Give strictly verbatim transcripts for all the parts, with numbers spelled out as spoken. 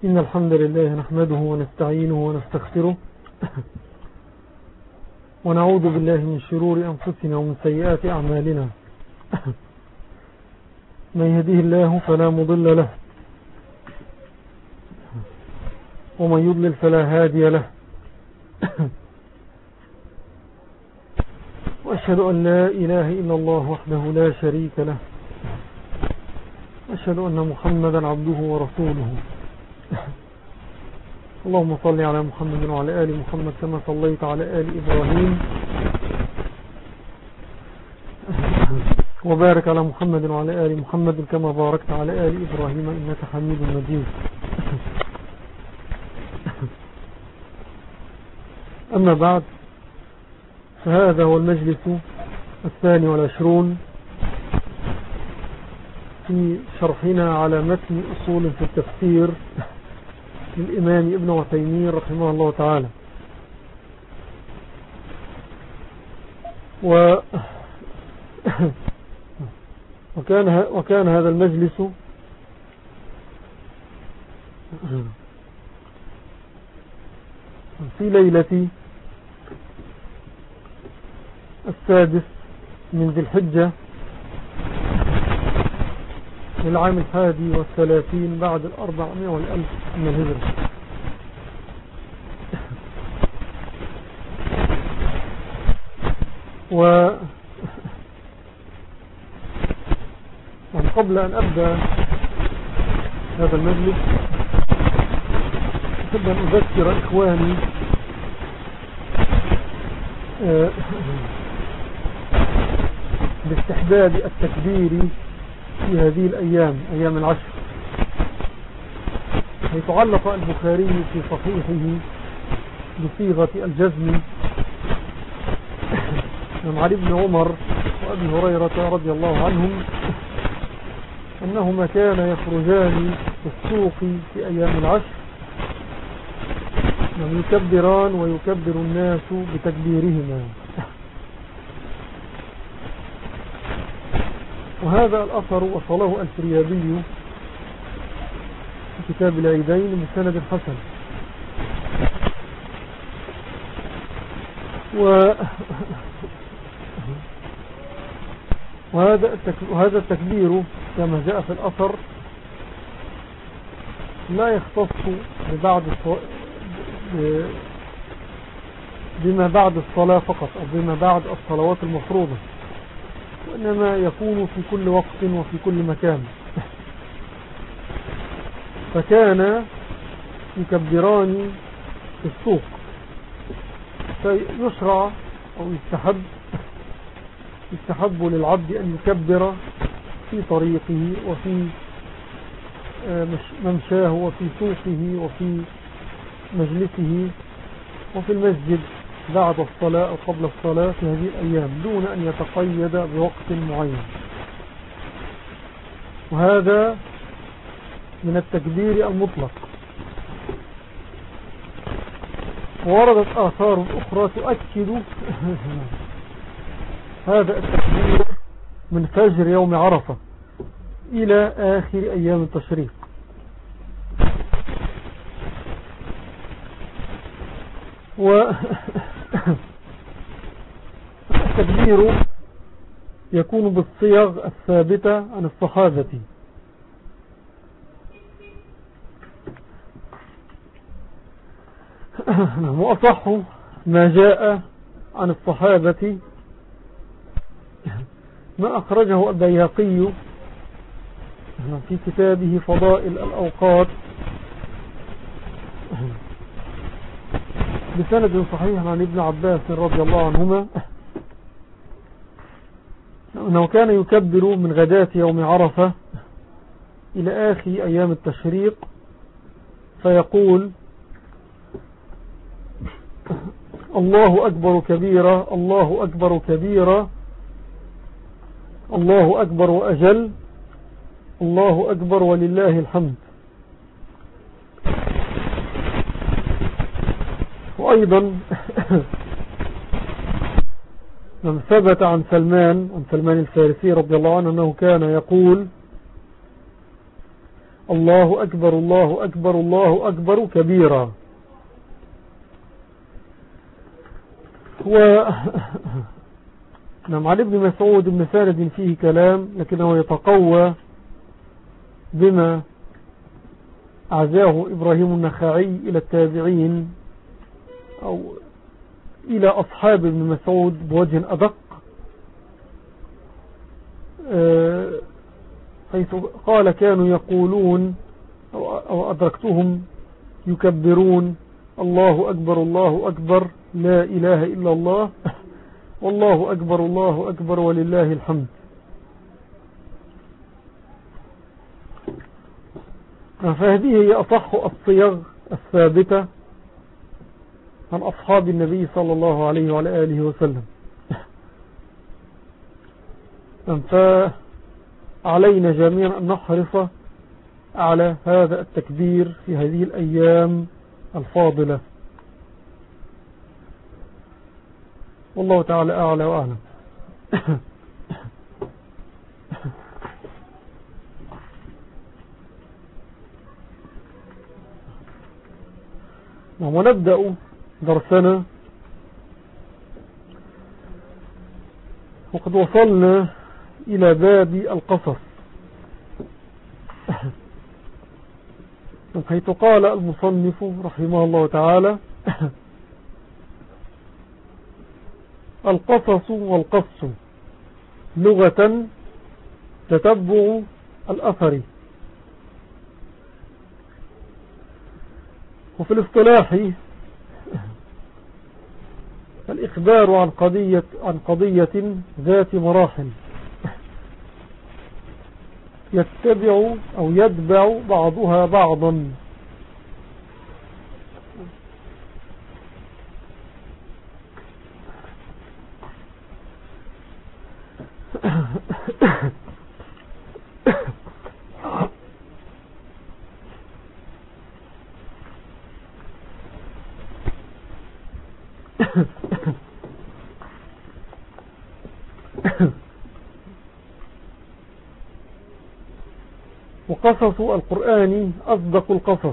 إن الحمد لله نحمده ونستعينه ونستغفره ونعوذ بالله من شرور أنفسنا ومن سيئات أعمالنا. من يهديه الله فلا مضل له ومن يضلل فلا هادي له. وأشهد أن لا إله إلا الله وحده لا شريك له. أشهد أن محمدا عبده ورسوله. اللهم صل على محمد وعلى آل محمد كما صليت على آل إبراهيم وبارك على محمد وعلى آل محمد كما باركت على آل إبراهيم إنك حميد مجيد. أما بعد، فهذا هو المجلس الثاني والعشرون في شرحنا على متن أصول في التفسير للإمام ابن عثيمين رحمه الله تعالى. و وكان وكان هذا المجلس في ليلة السادس من ذي الحجة للعام الحادي والثلاثين بعد الأربعمائة والألف من الهجرة. و قبل أن أبدأ هذا المجلس أحب أن أذكر إخواني باستحباب التكبير في هذه الأيام، أيام العشر، حيث علق البخاري في صحيحه بصيغة الجزم عن علي بن عمر وأبي هريرة رضي الله عنهم أنهما كان يخرجان في السوق في أيام العشر يكبران ويكبر الناس بتكبيرهما. وهذا الأثر وصله الفريابي في كتاب العيدين بسند حسن. و وهذا التكبير كما جاء في الأثر لا يختص ببعد بما بعد الصلاة فقط أو بما بعد الصلوات المفروضة، وإنما يكون في كل وقت وفي كل مكان. فكان يكبران في السوق، فيشرع أو يستحب يستحب للعبد أن يكبر في طريقه وفي ممشاه وفي سوقه وفي مجلسه وفي المسجد بعد الصلاة أو قبل الصلاة في هذه الأيام دون أن يتقيد بوقت معين. وهذا من التكبير المطلق. ووردت آثار أخرى تؤكد هذا التكبير من فجر يوم عرفة إلى آخر أيام التشريق. والتكبير يكون بالصيغ الثابتة عن الصحابة، وأصح ما جاء عن الصحابة ما أخرجه البيهقي في كتابه فضائل الأوقات بسند صحيح عن ابن عباس رضي الله عنهما أنه كان يكبر من غداة يوم عرفة إلى آخر أيام التشريق فيقول: الله أكبر كبيرا، الله أكبر كبيرا، الله أكبر وأجل، الله أكبر ولله الحمد. وأيضا من ثبت عن سلمان عن سلمان الفارسي رضي الله عنه أنه كان يقول: الله أكبر الله أكبر الله أكبر كبيرا. و نعم، عن ابن مسعود بن ساند فيه كلام، لكنه يتقوى بما عزاه إبراهيم النخعي إلى التابعين أو إلى أصحاب ابن مسعود بوجه أدق، حيث قال كانوا يقولون أو أدركتهم يكبرون الله أكبر الله أكبر لا إله إلا الله والله أكبر الله أكبر ولله الحمد. فهذه هي أصح الصيغ الثابتة عن أصحاب النبي صلى الله عليه وعلى آله وسلم. فعلينا جميعا أن نحرص على هذا التكبير في هذه الأيام الفاضلة. والله تعالى أعلى وأعلم. ونبدأ درسنا، وقد وصلنا إلى باب القصص، حيث قال المصنف رحمه الله تعالى: القصص والقص لغة تتبع الأثر، وفي الاصطلاح الإخبار عن قضية, عن قضية ذات مراحل يتبع أو يتبع بعضها بعضا، وقصص القرآن أصدق القصص،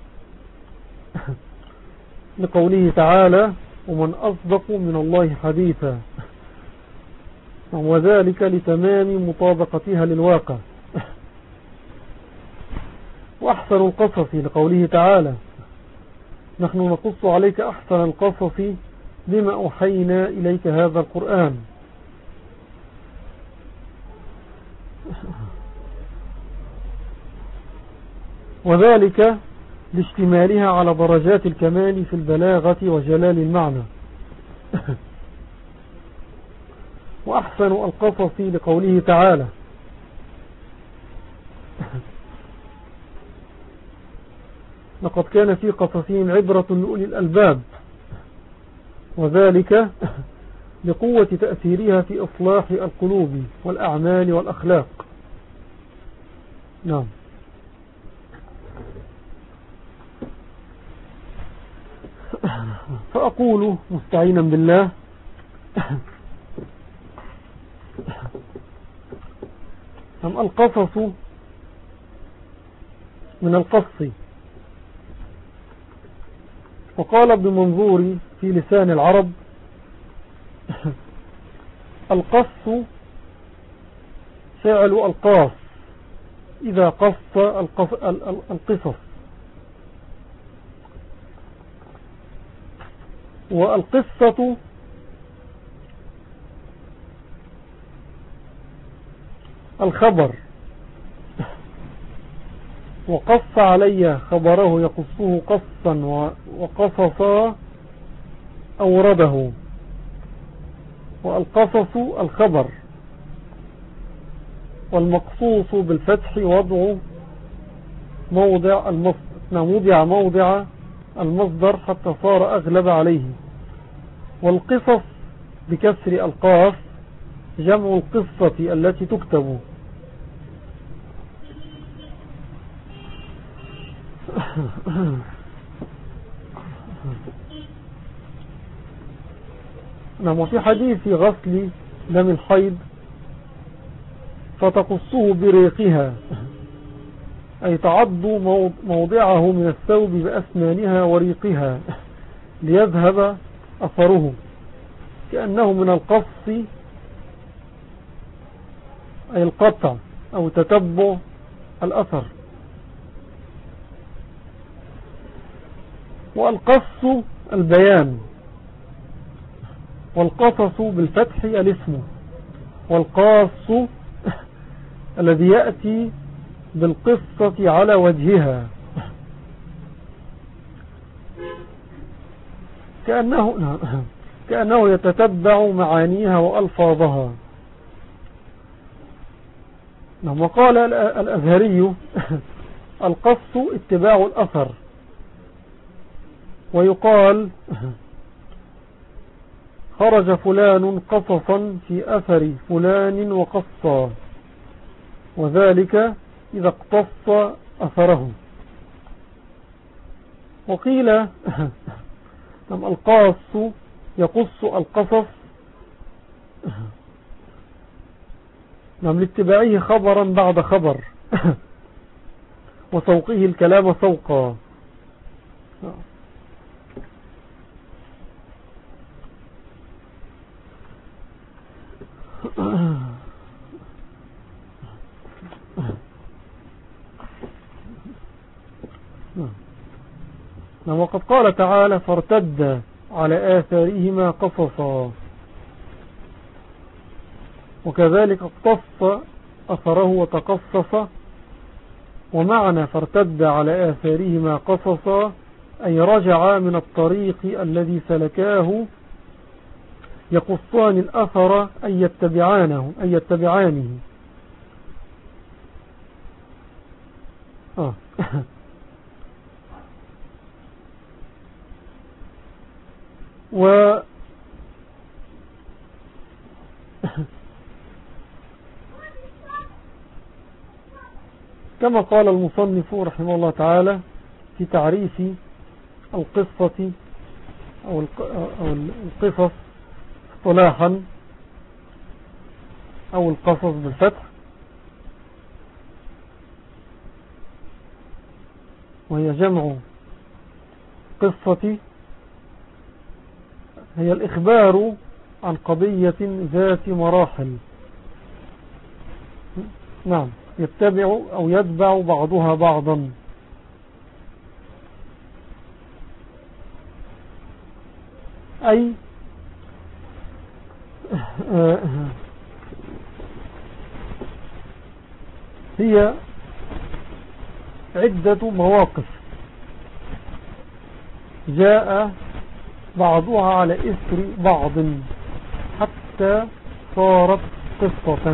لقوله تعالى: ومن أصدق من الله حديثا، وذلك لتمام مطابقتها للواقع. وأحسن القصص لقوله تعالى: نحن نقص عليك أحسن القصص بما أوحينا إليك هذا القرآن. وذلك لاشتمالها على درجات الكمال في البلاغة وجلال المعنى. وأحسن القصص لقوله تعالى: لقد كان في قصصهم عبرة لأولي الألباب، وذلك لقوة تأثيرها في إصلاح القلوب والأعمال والأخلاق. نعم. فأقول مستعينا بالله: أم القصص من القص. وقال ابن منظور في لسان العرب: القص فعل القاص إذا قص القصص، والقصة الخبر، وقص علي خبره يقصه قصا وقصصا أورده. والقصص الخبر، والمقصوص بالفتح وضع موضع المصدر، وضع موضع المصدر حتى صار أغلب عليه. والقصص بكسر القاف جمع القصة التي تكتب. نعم. وفي حديث غسل دم الحيض: فتقصه بريقها، أي تعض موضعه من الثوب بأسنانها وريقها ليذهب أثره، كأنه من القص أي القطع أو تتبع الأثر. والقص البيان، والقصص بالفتح الاسم، والقاص الذي يأتي بالقصة على وجهها، كأنه, كأنه يتتبع معانيها وألفاظها. لما قال الأزهري القص اتباع الأثر، ويقال خرج فلان قصصا في أثر فلان وقصا، وذلك إذا اقتص أثره. وقيل القاص يقص القصص لاتباعه خبرا بعد خبر وسوقه الكلام سوقا. وقد قال تعالى فارتد على آثارهما قصصا، وكذلك اقتص أثره وتقصص. ومعنى فارتد على آثارهما قصصا أي رجع من الطريق الذي سلكاه يقصان الأثر أي يتبعانه أي يتبعانه. آه. و كما قال المصنف رحمه الله تعالى في تعريف القصة أو القصص اصطلاحا أو القصص بالفتح، وهي جمع قصة، هي الإخبار عن قضية ذات مراحل، نعم، يتبع أو يتبع بعضها بعضا. أي هي عدة مواقف جاء بعضها على إثر بعض حتى صارت قصة.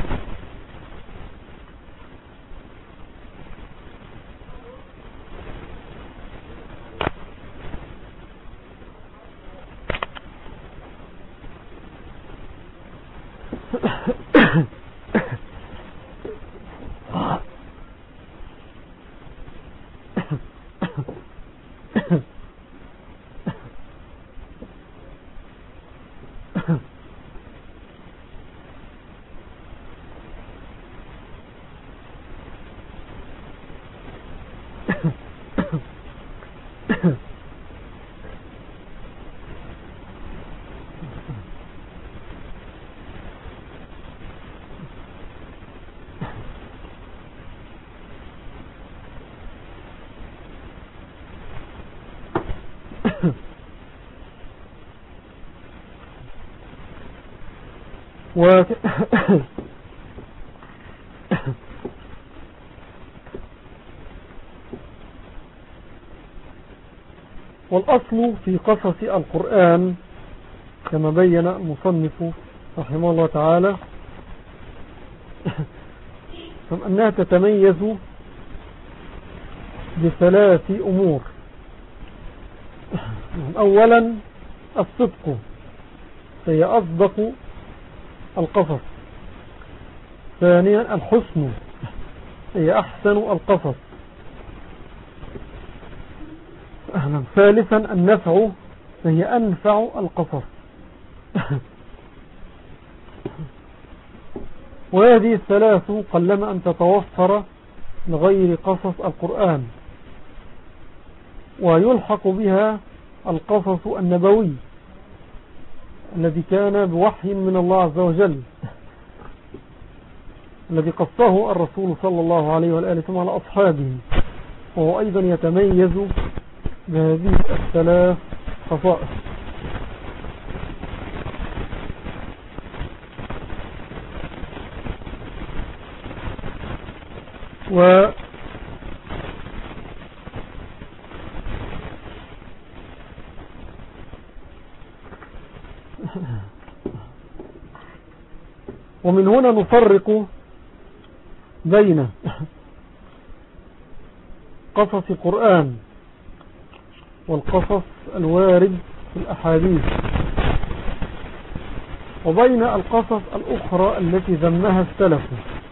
و والأصل في قصص القرآن كما بين المصنف رحمه الله تعالى أنها تتميز بثلاث أمور. أولا الصدق، فهي أصدق القصص. ثانيا الحسن، هي أحسن القصص. ثالثا النفع، فهي أنفع القصص. وهذه الثلاث قلما أن تتوفر لغير قصص القرآن، ويلحق بها القصص النبوي الذي كان بوحي من الله عز وجل، الذي قصه الرسول صلى الله عليه وآله وسلم على أصحابه، وهو أيضا يتميز بهذه الثلاث خصائص. و ومن هنا نفرق بين قصص القرآن والقصص الوارد في الأحاديث، وبين القصص الأخرى التي ذمها السلف.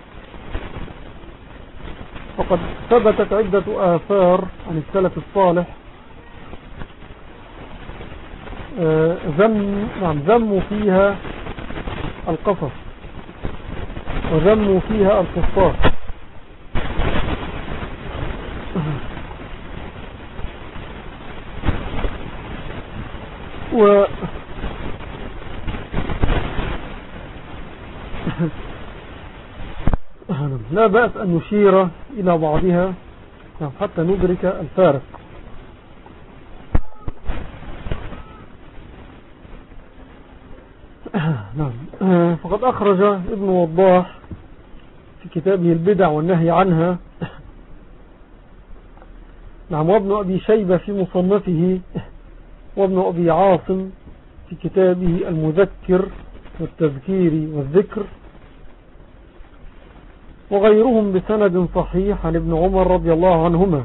فقد ثبتت عدة آثار عن السلف الصالح ذم نعم ذموا فيها القصص وذموا فيها القصاص. و لا بأس أن نشير إلى بعضها حتى ندرك الفارق. نعم. فقد أخرج ابن وضاح في كتابه البدع والنهي عنها، نعم، وابن أبي شيبة في مصنفه، وابن أبي عاصم في كتابه المذكر والتذكير والذكر، وغيرهم بسند صحيح عن ابن عمر رضي الله عنهما،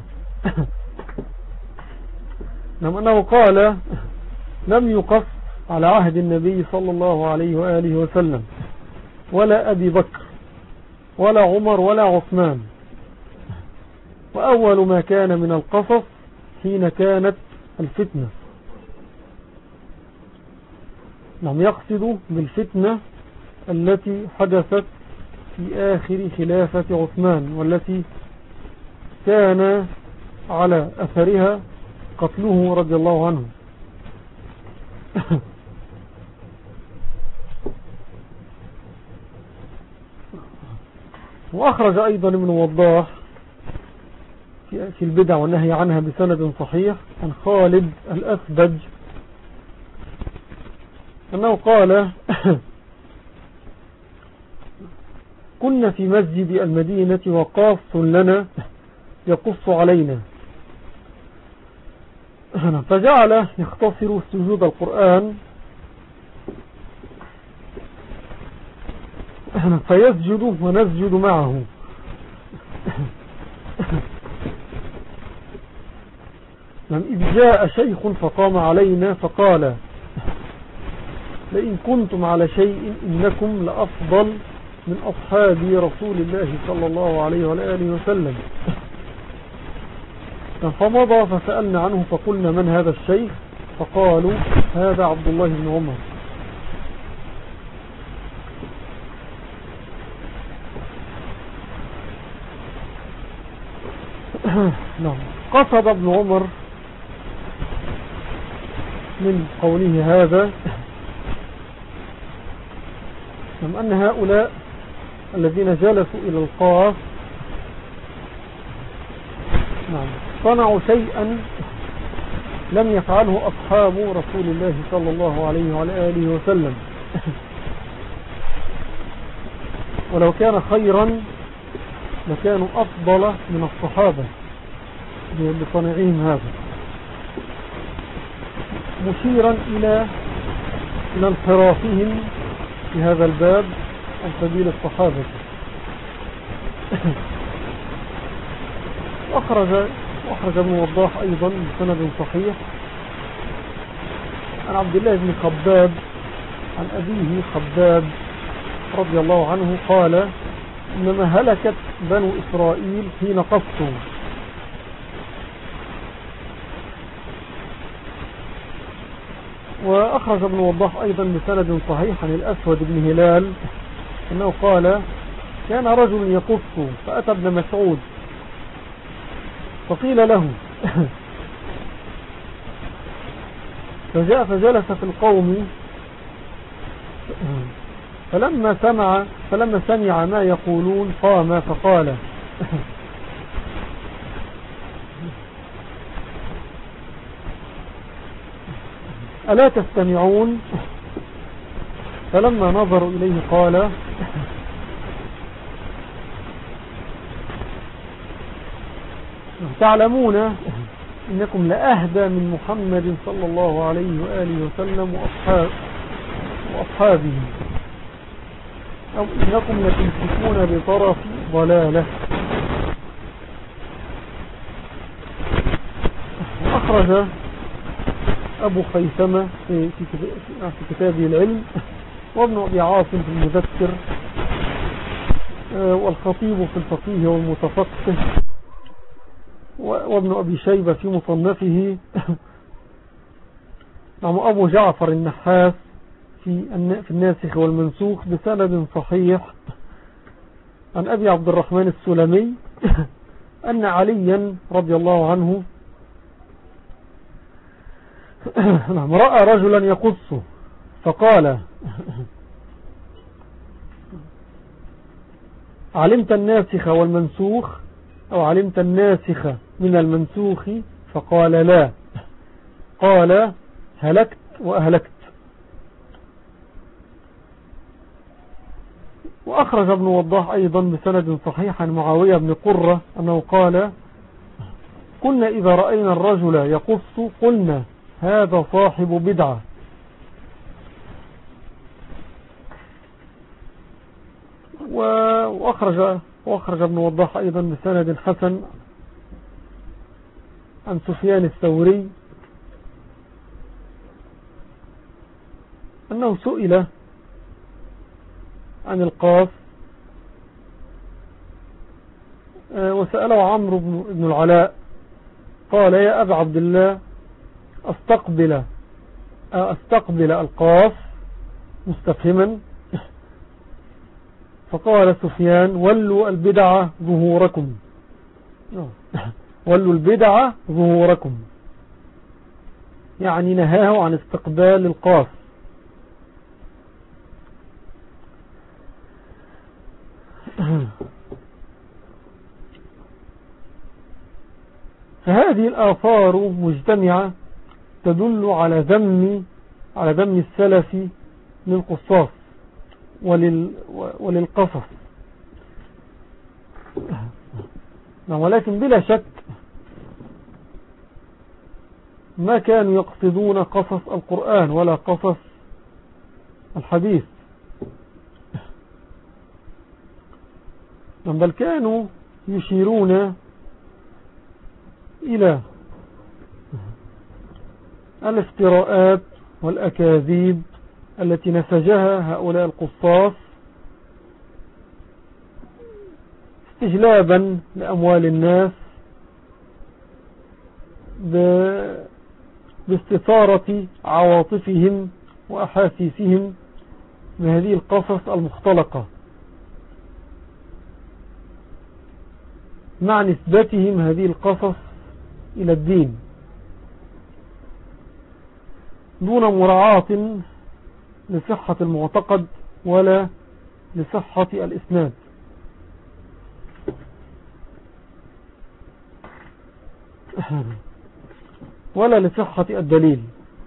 نعم، أنه قال: لم يقص على عهد النبي صلى الله عليه وآله وسلم ولا أبي بكر ولا عمر ولا عثمان، وأول ما كان من القصص حين كانت الفتنة. نعم، يقصد بالفتنة التي حدثت في آخر خلافة عثمان، والتي كان على أثرها قتله رضي الله عنه. وأخرج أيضا ابن وضاح في البدع والنهي عنها بسند صحيح عن خالد الأسبج أنه قال: كنا في مسجد المدينة وقاص لنا يقص علينا، فجعل يختصر سجود القرآن فيسجد ونسجد معه، إذ جاء شيخ فقام علينا فقال: لئن كنتم على شيء إنكم لأفضل من أصحاب رسول الله صلى الله عليه وآله وسلم. فمضى فسألنا عنه فقلنا: من هذا الشيخ؟ فقالوا: هذا عبد الله بن عمر. نعم. قصد ابن عمر من قوله هذا أن هؤلاء الذين جلسوا إلى القاف نعم صنعوا شيئا لم يفعله أصحاب رسول الله صلى الله عليه وآله وسلم، ولو كان خيرا لكانوا أفضل من الصحابة بصنعهم هذا، مشيرا إلى إلى انحرافهم في هذا الباب عن سبيل الصحابة. وأخرج وأخرج ابن وضاح أيضا بسند صحيح عن عبد الله بن خباب عن أبيه خباب رضي الله عنه قال: إنما هلكت بنو إسرائيل حين قصوا. وأخرج ابن وضاح أيضا بسند صحيح عن الأسود بن هلال أنه قال: كان رجل يقص فأتى ابن مسعود فقيل له فجاء فجلس في القوم فلما سمع فلما سمع ما يقولون قام فقال ألا تستمعون؟ فلما نظروا إليه قال تعلمون إنكم لأهدى من محمد صلى الله عليه وآله وسلم وأصحاب وأصحابه، أو إنكم لتمسكون بطرف ضلالة. وأخرج أبو خيثمة في, في كتابه العلم، وابن أبي عاصم في المذكر، والخطيب في الفقيه والمتفقه، وابن أبي شيبة في مصنفه، نعم أبو جعفر النحاس في في الناسخ والمنسوخ بسند صحيح عن أبي عبد الرحمن السلمي أن عليا رضي الله عنه نعم رأى رجلا يقص فقال علمت الناسخ والمنسوخ أو علمت الناسخ من المنسوخ؟ فقال لا. قال هلكت وأهلكت. وأخرج ابن وضاح أيضا بسند صحيح عن معاوية بن قرة أنه قال كنا إذا رأينا الرجل يقص قلنا هذا صاحب بدعة. وأخرج, وأخرج ابن وضاح أيضا بسند حسن عن سفيان الثوري أنه سئل عن القاف وسأله عمرو بن العلاء قال يا أبا عبد الله أستقبل أستقبل القاف مستفهما؟ فقال سفيان ولوا البدعة ظهوركم ولوا البدعة ظهوركم، يعني نهاه عن استقبال القاف. فهذه الآثار مجتمعة تدل على ذم على ذم السلف للقصاص ولل وللقصص، ولكن بلا شك ما كانوا يقصدون قصص القرآن ولا قصص الحديث، بل كانوا يشيرون إلى الافتراءات والأكاذيب التي نسجها هؤلاء القصاص استجلابا لأموال الناس باستثارة عواطفهم وأحاسيسهم بهذه القصص المختلقة، مع نسبتهم هذه القصص إلى الدين دون مراعاة لصحة المعتقد ولا لصحة الإسناد. ولا لصحة الدليل،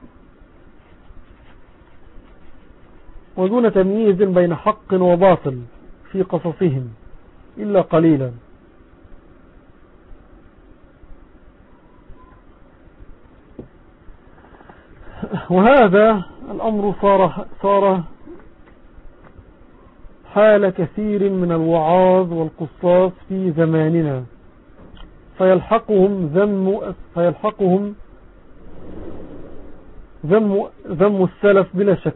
ودون تمييز بين حق وباطل في قصصهم إلا قليلا. وهذا الأمر صار, صار حال كثير من الوعاظ والقصاص في زماننا، فيلحقهم ذم فيلحقهم ذم ذم السلف بلا شك.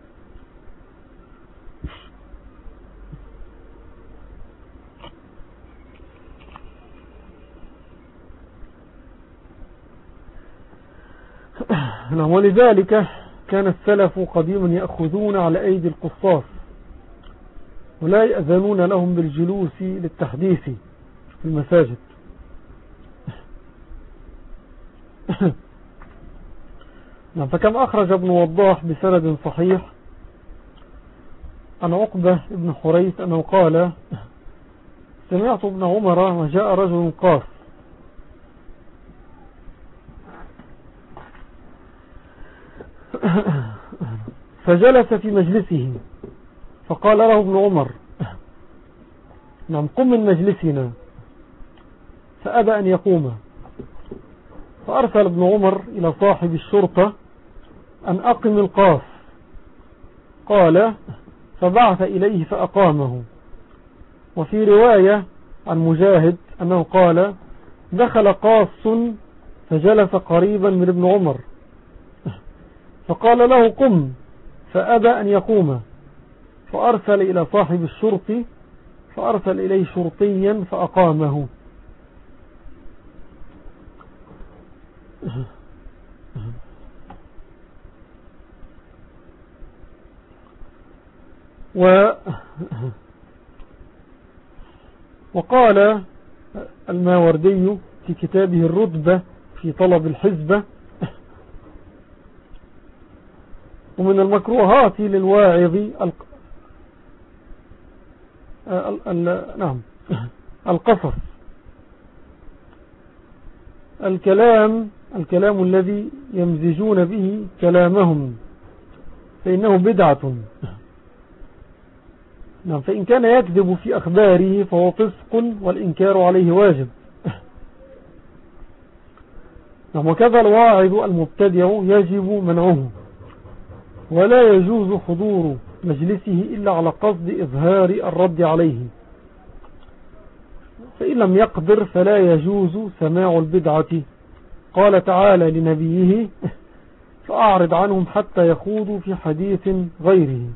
ولذلك كان السلف قديما يأخذون على أيدي القصاص ولا يأذنون لهم بالجلوس للتحديث في المساجد، نعم. فكم أخرج ابن وضاح بسند صحيح عن عقبة ابن حريث أنه قال سمعت ابن عمر وجاء رجل قاف فجلس في مجلسه فقال له ابن عمر نعم قم من مجلسنا، فأبى أن يقوم، فأرسل ابن عمر إلى صاحب الشرطة أن أقم القاف، قال فبعث إليه فأقامه. وفي رواية عن مجاهد أنه قال دخل قاص فجلس قريبا من ابن عمر فقال له قم، فأبى أن يقوم، فأرسل إلى صاحب الشرطي فأرسل إليه شرطيا فأقامه. و وقال الماوردي في كتابه الرتبة في طلب الحزبة ومن المكروهات للواعظ الق... ال... ال... نعم القصص، الكلام الكلام الذي يمزجون به كلامهم فإنه بدعة. نعم. فإن كان يكذب في أخباره فهو فسق والإنكار عليه واجب. نعم. وكذا الواعظ المبتدع يجب منعه، ولا يجوز حضور مجلسه إلا على قصد إظهار الرد عليه، فإن لم يقدر فلا يجوز سماع البدعة. قال تعالى لنبيه فأعرض عنهم حتى يخوضوا في حديث غيره.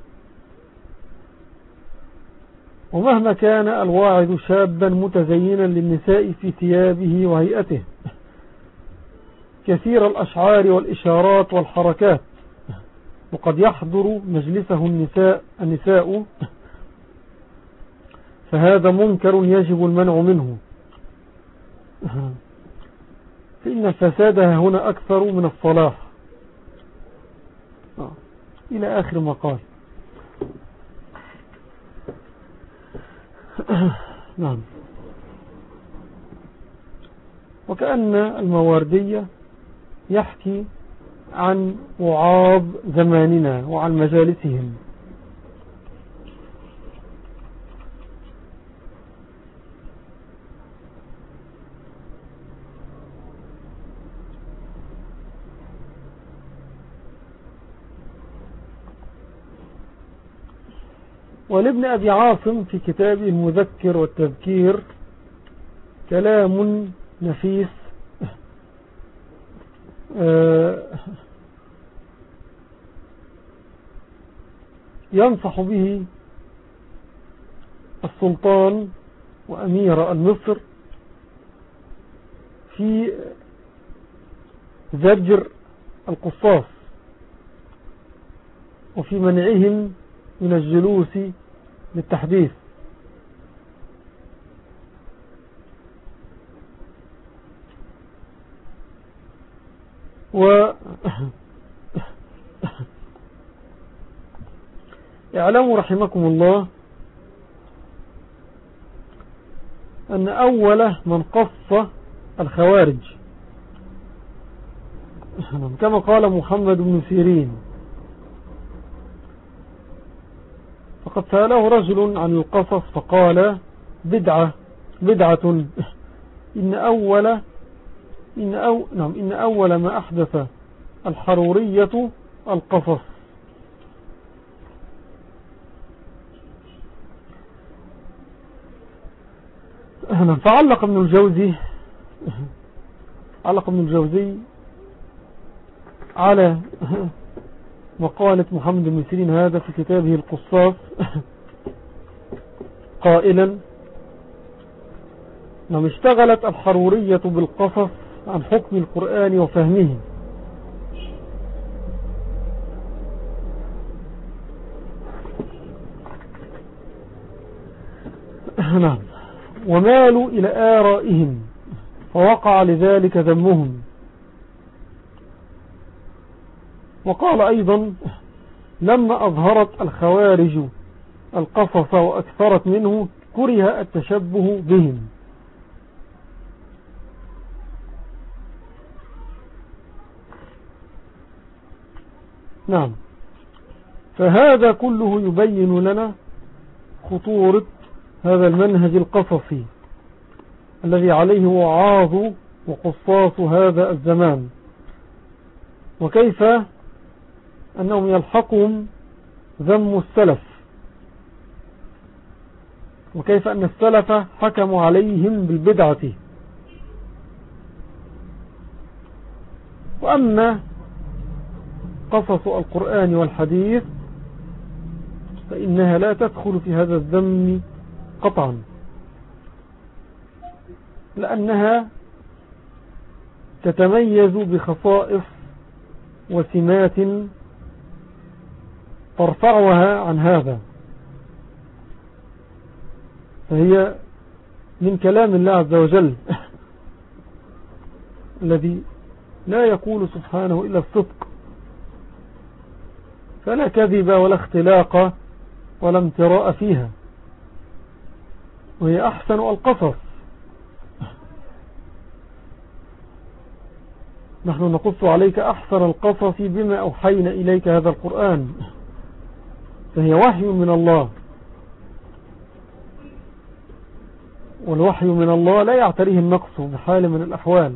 ومهما كان الواعظ شابا متزينا للنساء في ثيابه وهيئته كثير الأشعار والإشارات والحركات، وقد يحضر مجلسه النساء, النساء فهذا منكر يجب المنع منه، فإن الفساد هنا أكثر من الصلاح. إلى آخر ما قال. نعم. وكأن المواردية يحكي عن وعاظ زماننا وعن مجالسهم. ولابن أبي عاصم في كتابه المذكر والتذكير كلام نفيس ينصح به السلطان وأمير مصر في زجر القصاص وفي منعهم من الجلوس للتحديث. و اعلموا رحمكم الله أن أول من قص الخوارج كما قال محمد بن سيرين، فقد سأله رجل عن القصص فقال بدعة بدعة إن أول إن, أو نعم إن أول ما أحدث الحرورية القصص. فعلق ابن الجوزي علق ابن الجوزي على مقالة محمد بن سيرين هذا في كتابه القصاص قائلا نعم اشتغلت الحرورية بالقصص عن حكم القرآن وفهمه، نعم ومالوا إلى آرائهم فوقع لذلك ذمهم، وقال أيضا لما أظهرت الخوارج القصص وأكثرت منه كره التشبه بهم. نعم، فهذا كله يبين لنا خطورة هذا المنهج القصصي الذي عليه وعاظ وقصاص هذا الزمان، وكيف أنهم يلحقهم ذم السلف، وكيف أن السلف حكموا عليهم بالبدعة. وأما قصص القرآن والحديث فإنها لا تدخل في هذا الذم قطعا، لأنها تتميز بخصائص وسمات ترفعها عن هذا، فهي من كلام الله عز وجل الذي لا يقول سبحانه إلا الصدق، فلا كذب ولا اختلاق ولا امتراء فيها، وهي أحسن القصص. نحن نقص عليك أحسن القصص بما أوحينا إليك هذا القرآن، فهي وحي من الله، والوحي من الله لا يعتريه النقص بحال من الأحوال،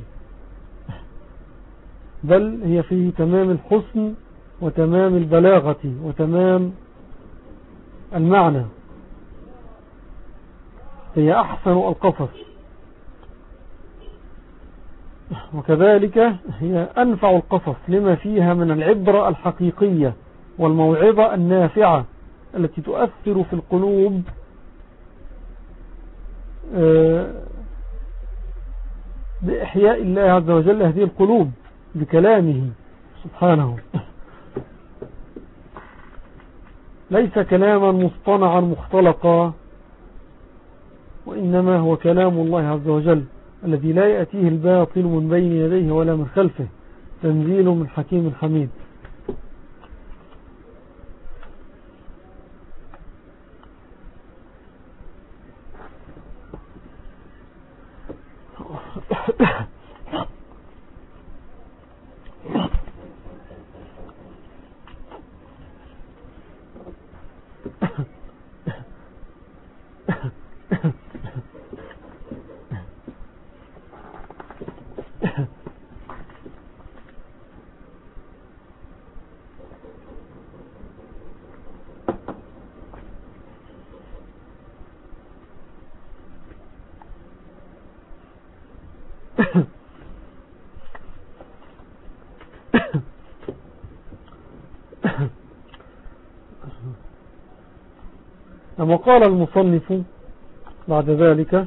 بل هي فيه تمام الحسن وتمام البلاغة وتمام المعنى، هي أحسن القصص. وكذلك هي أنفع القصص لما فيها من العبرة الحقيقية والموعظة النافعة التي تؤثر في القلوب بإحياء الله عز وجل هذه القلوب بكلامه سبحانه، ليس كلاما مصطنعا مختلقا، وإنما هو كلام الله عز وجل الذي لا يأتيه الباطل من بين يديه ولا من خلفه، تنزيل من حكيم حميد. أما قال المصنف بعد ذلك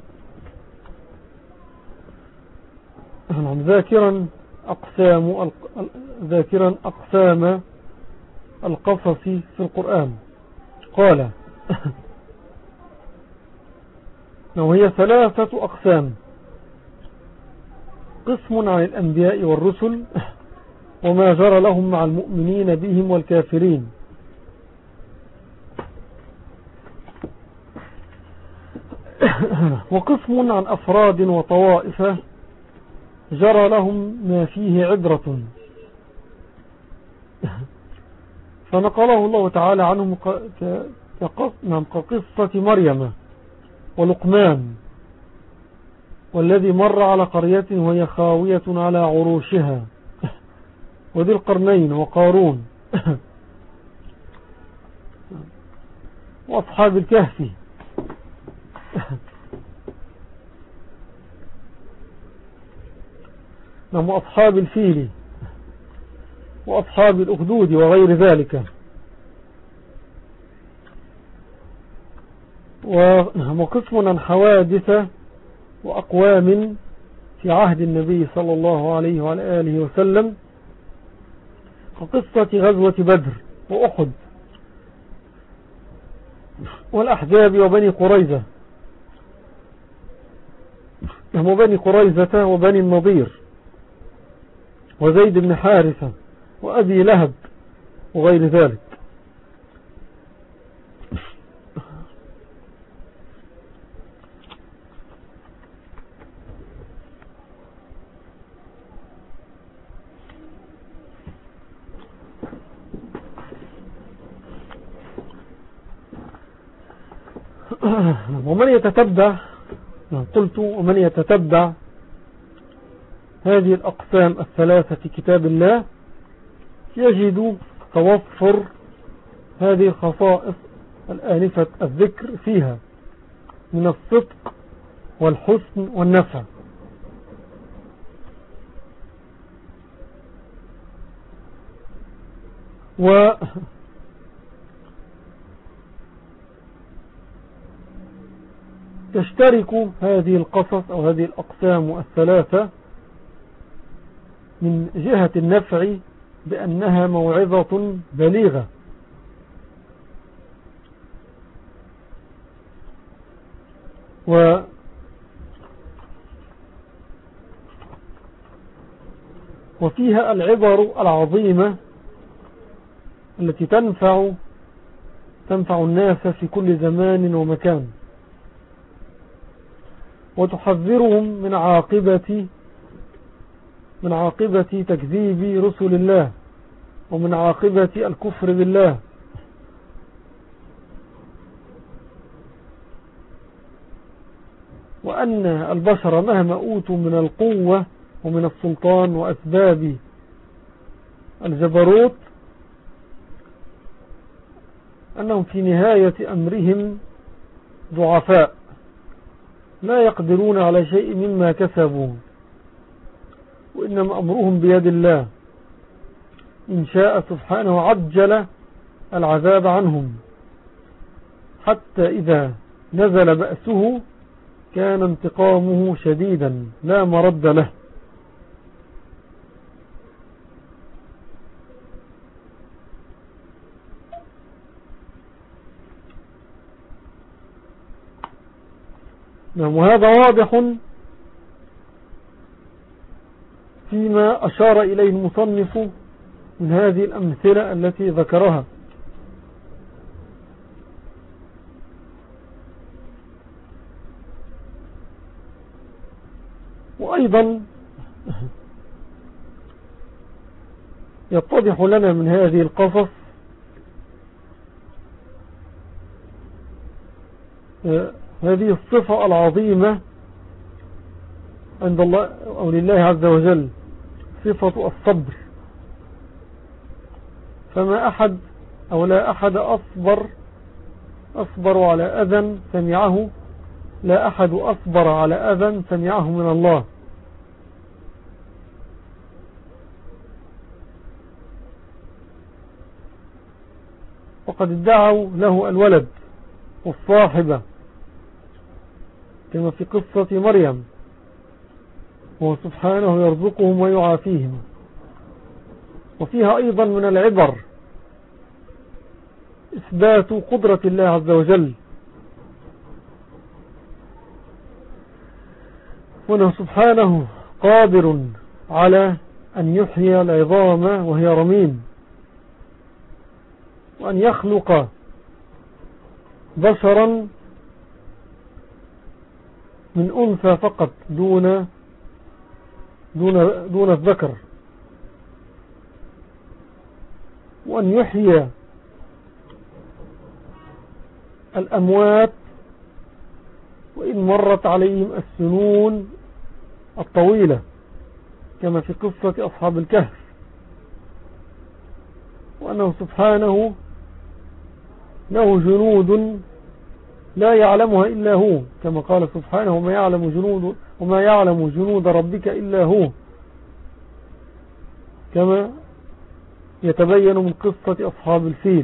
ذاكرا أقسام ذاكرا أقسام القصص في القرآن، قال وهي ثلاثة أقسام: قسم عن الأنبياء والرسل وما جرى لهم مع المؤمنين بهم والكافرين، وقسم عن أفراد وطوائف جرى لهم ما فيه عبرة، فنقله الله تعالى عنهم كقصة مريم ولقمان والذي مر على قرية وهي خاوية على عروشها، وذي القرنين وقارون وأصحاب الكهف نعم وأصحاب الفيل وأصحاب الأخدود وغير ذلك. وقسم عن حوادث وأقوام في عهد النبي صلى الله عليه وعلى آله وسلم، وقصة غزوة بدر وأحد والأحزاب وبني قريظة وبني قريظة وبني النضير وزيد بن حارثة وأبي لهب وغير ذلك. ومن يتتبع، قلت ومن يتتبع هذه الأقسام الثلاثة في كتاب الله يجد توفر هذه الخصائص الآنفة الذكر فيها من الصدق والحسن والنفع. و تشترك هذه القصص أو هذه الأقسام الثلاثة من جهة النفع بأنها موعظة بليغة، و وفيها العبر العظيمة التي تنفع تنفع الناس في كل زمان ومكان، وتحذرهم من عاقبة من عاقبة تكذيب رسل الله ومن عاقبة الكفر بالله. وأن البشر مهما أوتوا من القوة ومن السلطان وأسباب الجبروت أنهم في نهاية أمرهم ضعفاء لا يقدرون على شيء مما كسبوا، وإنما أمرهم بيد الله، إن شاء سبحانه عجل العذاب عنهم حتى إذا نزل بأسه كان انتقامه شديدا لا مرد له. وهذا واضح فيما أشار إليه المصنف من هذه الأمثلة التي ذكرها. وأيضا يتضح لنا من هذه القصص هذه الصفة العظيمة عند الله أو لله عز وجل، صفة الصبر. فما أحد أو لا أحد أصبر أصبر على أذى سمعه لا أحد أصبر على أذى سمعه من الله. وقد ادعوا له الولد والصاحبة كما في قصة مريم، وهو سبحانه يرزقهم ويعافيهم. وفيها أيضا من العبر إثبات قدرة الله عز وجل، وأنه سبحانه قادر على أن يحيي العظام وهي رميم، وأن يخلق بشرا من أنثى فقط دون دون دون الذكر، وأن يحيي الأموات وإن مرت عليهم السنون الطويلة كما في قصة أصحاب الكهف. وأنه سبحانه له جنود لا يعلمها إلا هو، كما قال سبحانه وما يعلم جنود وما يعلم جنود ربك إلا هو، كما يتبين من قصة أصحاب الفيل.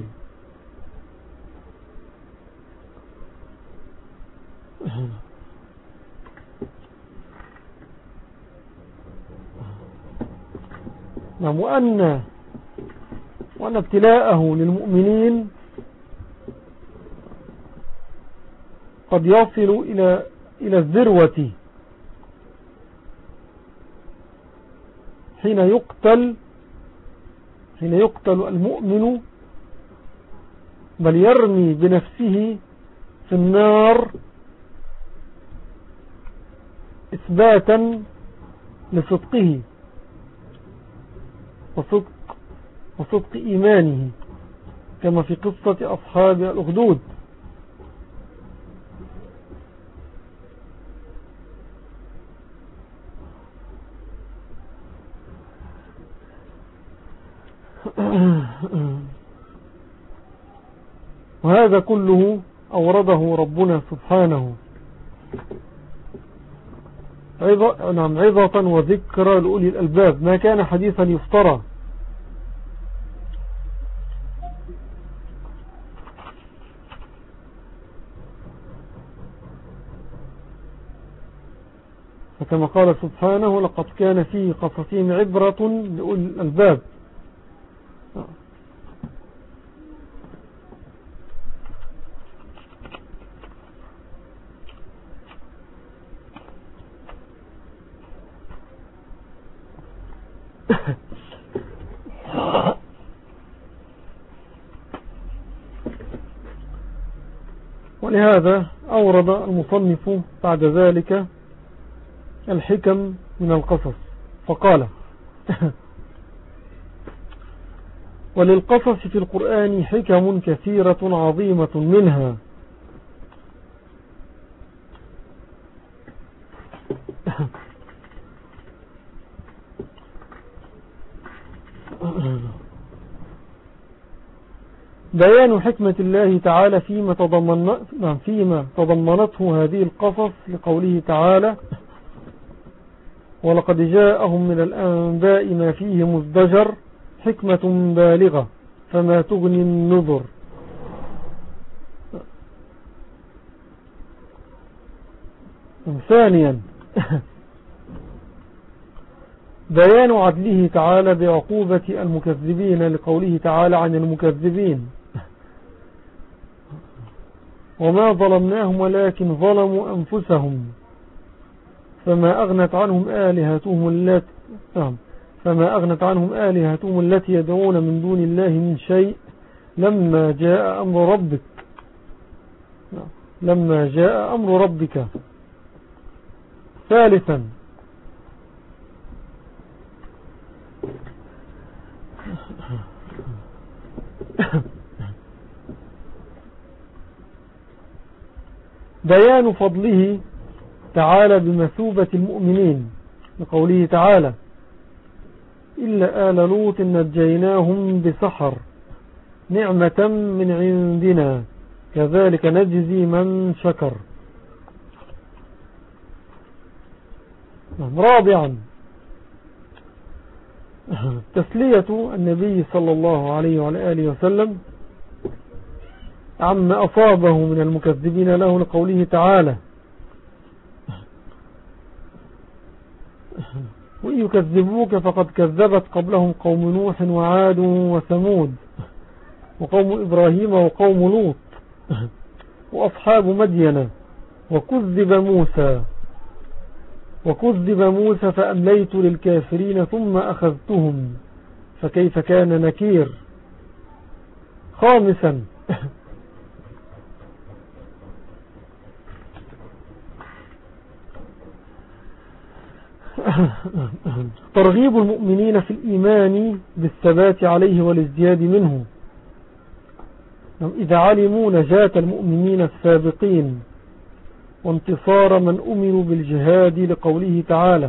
نعم. وأن وأن ابتلاءه للمؤمنين قد يصل إلى إلى الذروة حين يقتل حين يقتل المؤمن بل يرمي بنفسه في النار إثباتا لصدقه وصدق, وصدق إيمانه كما في قصة أصحاب الأخدود. وهذا كله أورده ربنا سبحانه عظة, نعم عظة وذكرى لأولي الألباب، ما كان حديثا يفترى. فكما قال سبحانه لقد كان في قصصهم عبرة لأولي الألباب. ولهذا أورد المصنف بعد ذلك الحكم من القصص فقال وللقصص في القرآن حكم كثيرة عظيمة، منها بيان حكمة الله تعالى فيما, تضمن فيما تضمنته هذه القصص لقوله تعالى ولقد جاءهم من الأنباء ما فيه مزدجر حكمة بالغة فما تغني النذر. ثانيا بيان عدله تعالى بعقوبة المكذبين لقوله تعالى عن المكذبين وما ظلمناهم ولكن ظلموا أنفسهم فما أغنت عنهم آلهتهم التي فما أغنت عنهم آلهتهم التي يدعون من دون الله من شيء لما جاء أمر ربك لما جاء أمر ربك. ثالثا بيان فضله تعالى بمثوبة المؤمنين لقوله تعالى إلا آل لوط نجيناهم بسحر نعمة من عندنا كذلك نجزي من شكر. رابعا تسلية النبي صلى الله عليه وعلى آله وسلم عما أصابه من المكذبين له لقوله تعالى وإن يكذبوك فقد كذبت قبلهم قوم نوح وعاد وثمود وقوم إبراهيم وقوم لوط وأصحاب مدين وكذب موسى وكذب موسى فأمليت للكافرين ثم أخذتهم فكيف كان نكير. خامسا ترغيب المؤمنين في الإيمان بالثبات عليه والازدياد منه إذا علموا نجاة المؤمنين السابقين وانتصار من أمروا بالجهاد لقوله تعالى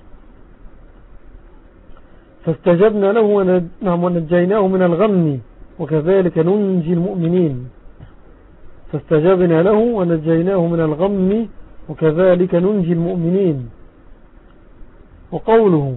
فاستجبنا له ونجيناه من الغم وكذلك ننجي المؤمنين. فاستجبنا له ونجيناه من الغم وكذلك ننجي المؤمنين. وقوله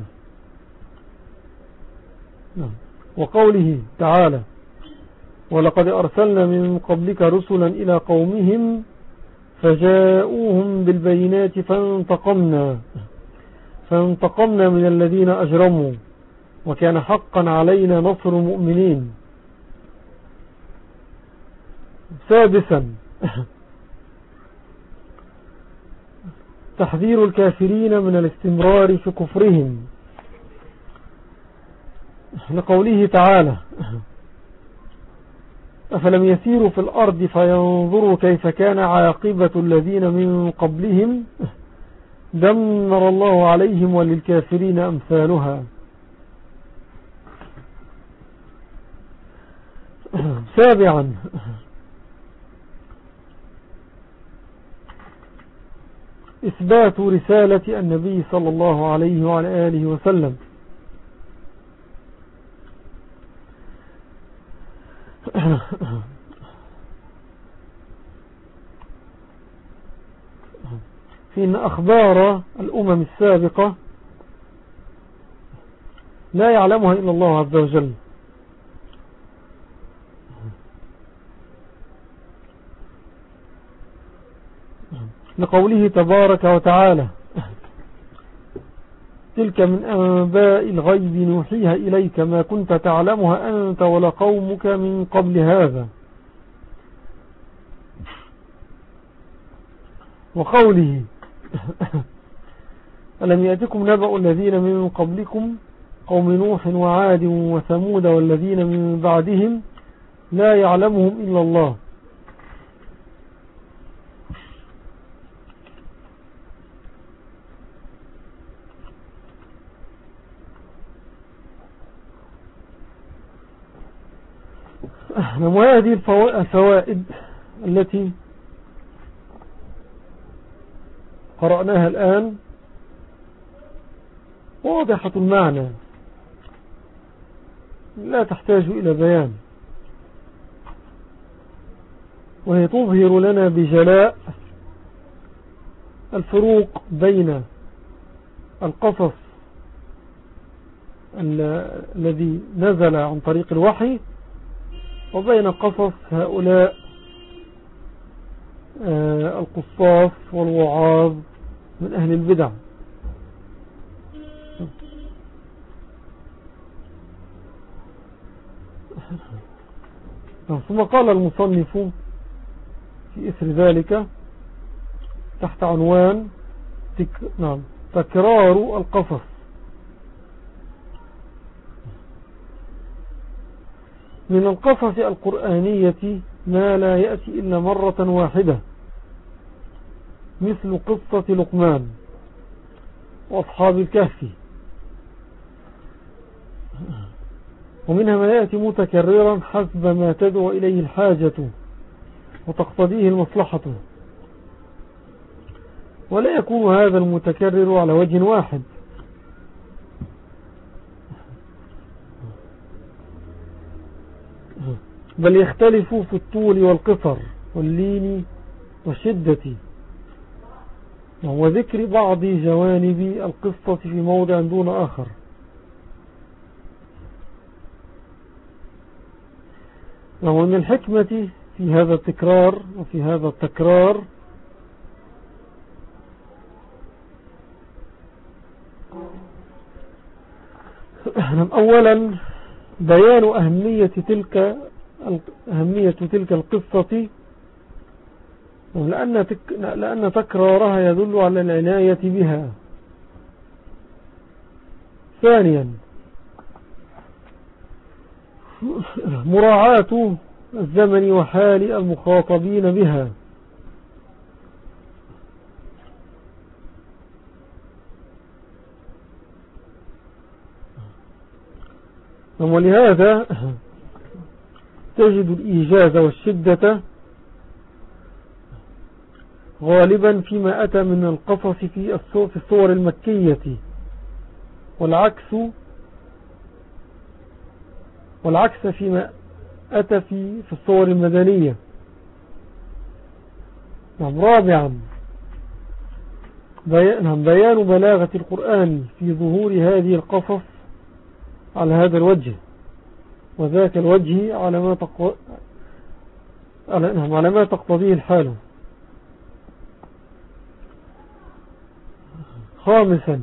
وقوله تعالى ولقد أرسلنا من قبلك رسلا إلى قومهم فجاءوهم بالبينات فانتقمنا فانتقمنا من الذين أجرموا وكان حقا علينا نصر المؤمنين. سادسا تحذير الكافرين من الاستمرار في كفرهم لقوله تعالى أفلم يسيروا في الأرض فينظروا كيف كان عاقبة الذين من قبلهم دمر الله عليهم وللكافرين أمثالها. سابعا إثبات رسالة النبي صلى الله عليه وعلى آله وسلم. في أن أخبار الأمم السابقة لا يعلمها إلا الله عز وجل، لقوله تبارك وتعالى تلك من أنباء الغيب نوحيها إليك ما كنت تعلمها أنت ولا قومك من قبل هذا. وقوله ألم يأتكم نبأ الذين من قبلكم قوم نوح وعاد وثمود والذين من بعدهم لا يعلمهم إلا الله. وهذه الفوائد التي قرأناها الآن واضحة المعنى لا تحتاج إلى بيان، وهي تظهر لنا بجلاء الفروق بين القصص الذي نزل عن طريق الوحي وبين قصص هؤلاء القصاص والوعاظ من أهل البدع. ثم قال المصنف في إثر ذلك تحت عنوان تك... نعم تكرار القصص. من القصص القرآنية ما لا يأتي إلا مرة واحدة مثل قصة لقمان وأصحاب الكهف، ومنها ما يأتي متكررا حسب ما تدعو إليه الحاجة وتقتضيه المصلحة، ولا يكون هذا المتكرر على وجه واحد، بل يختلف في الطول والقصر واللين والشدة وذكر بعض جوانب القصة في موضع دون آخر. ومن الحكمة في هذا التكرار وفي هذا التكرار أولا بيان أهمية تلك أهمية تلك القصة، لأن, تك لأن تكرارها يدل على العناية بها. ثانيا مراعاة الزمن وحال المخاطبين بها، ولهذا تجد الإيجاز والشدة غالبا فيما أتى من القصص في الصور المكية، والعكس والعكس فيما أتى في في الصور المدنية. رابعا بيان بلاغة القرآن في ظهور هذه القصص على هذا الوجه، وذاك الوجه على ما تق... على ما تقتضيه الحال. خامسا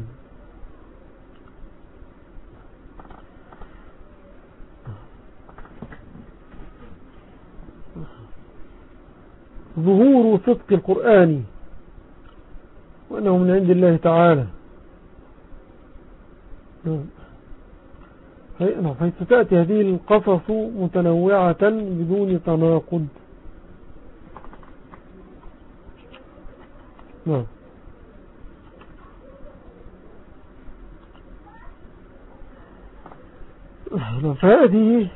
ظهور صدق القرآن وأنه من عند الله تعالى، حيث تأتي هذه القصص متنوعة بدون تناقض. نعم. فهذه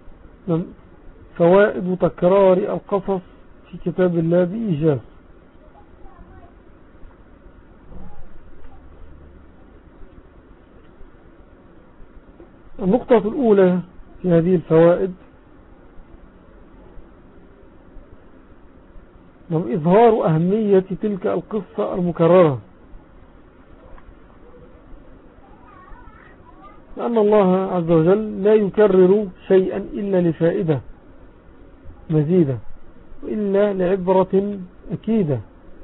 فوائد تكرار القصص في كتاب الله بإيجاز. النقطة الأولى في هذه الفوائد إظهار أهمية تلك القصة المكررة، لأن الله عز وجل لا يكرر شيئا إلا لفائدة مزيدة وإلا لعبرة أكيدة،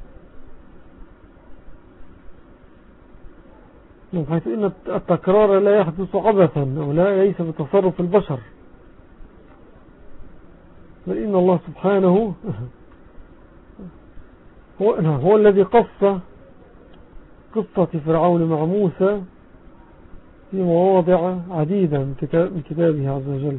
من حيث إن التكرار لا يحدث عبثا أو لا ليس بتصرف البشر، بل إن الله سبحانه هو, هو الذي قص قصة فرعون مع موسى في مواضع عديدة من, كتاب من كتابه عز وجل.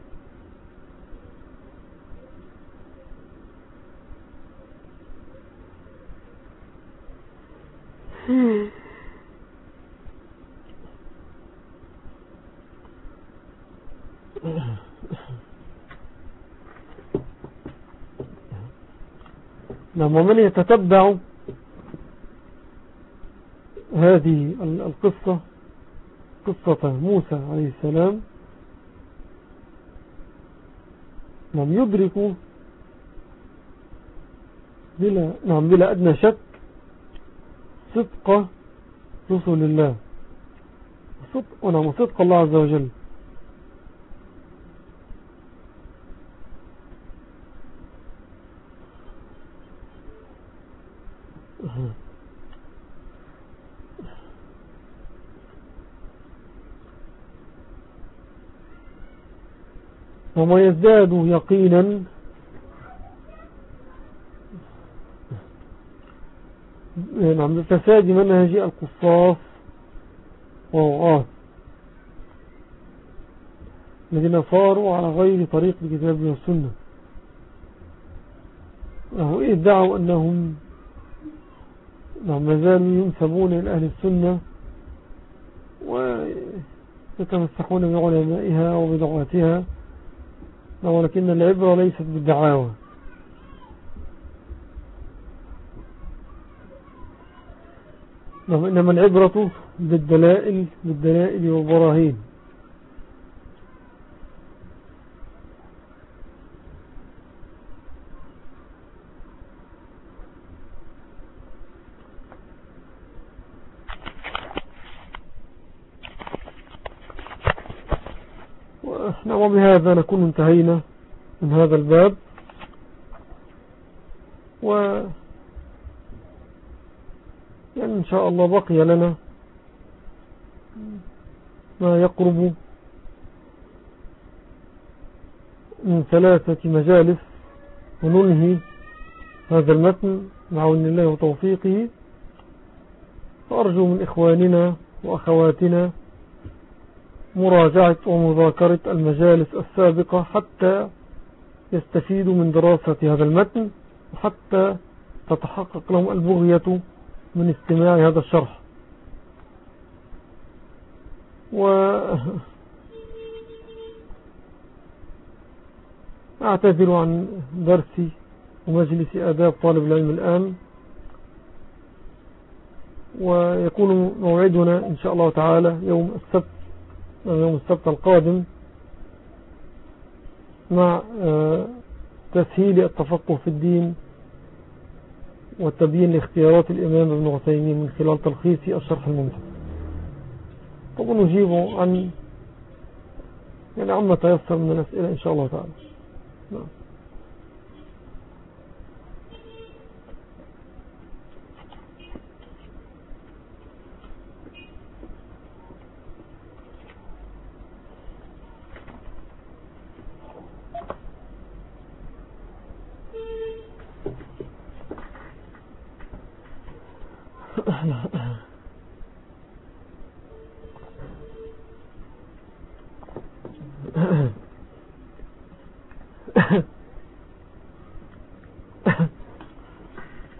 لما من يتتبع هذه القصة، قصة موسى عليه السلام، نعم يدرك بلا, نعم بلا أدنى شك صدق رسل الله صدق, ونعم صدق الله عز وجل. وما يزداد يقينا نعم بفساد منهج القصاص والوعاة الذين صاروا على غير طريق الكتاب والسنة، وإذ ادعوا أنهم نعم ما زالوا ينسبون إلى أهل السنة ويتمسحون بعلمائها وبدعواتها، ولكن العبرة ليست بالدعاوى، إنما العبرة بالدلائل بالدلائل والبراهين. وبهذا نكون انتهينا من هذا الباب، و يعني إن شاء الله بقي لنا ما يقرب من ثلاثة مجالس وننهي هذا المتن بعون الله وتوفيقه. فأرجو من إخواننا وأخواتنا مراجعة ومذاكرة المجالس السابقة حتى يستفيدوا من دراسة هذا المتن، وحتى تتحقق لهم البغية من استماع هذا الشرح. وأعتذر عن درسي ومجلس آداب طالب العلم الآن، ويكون موعدنا إن شاء الله تعالى يوم السبت يوم السبت القادم مع تسهيل التفقه في الدين والتبيين لاختيارات الإمام ابن عثيمين من خلال تلخيص الشرح الممتع. طب نجيب عن يعني عما تيسر من الأسئلة إن شاء الله تعالى. نعم.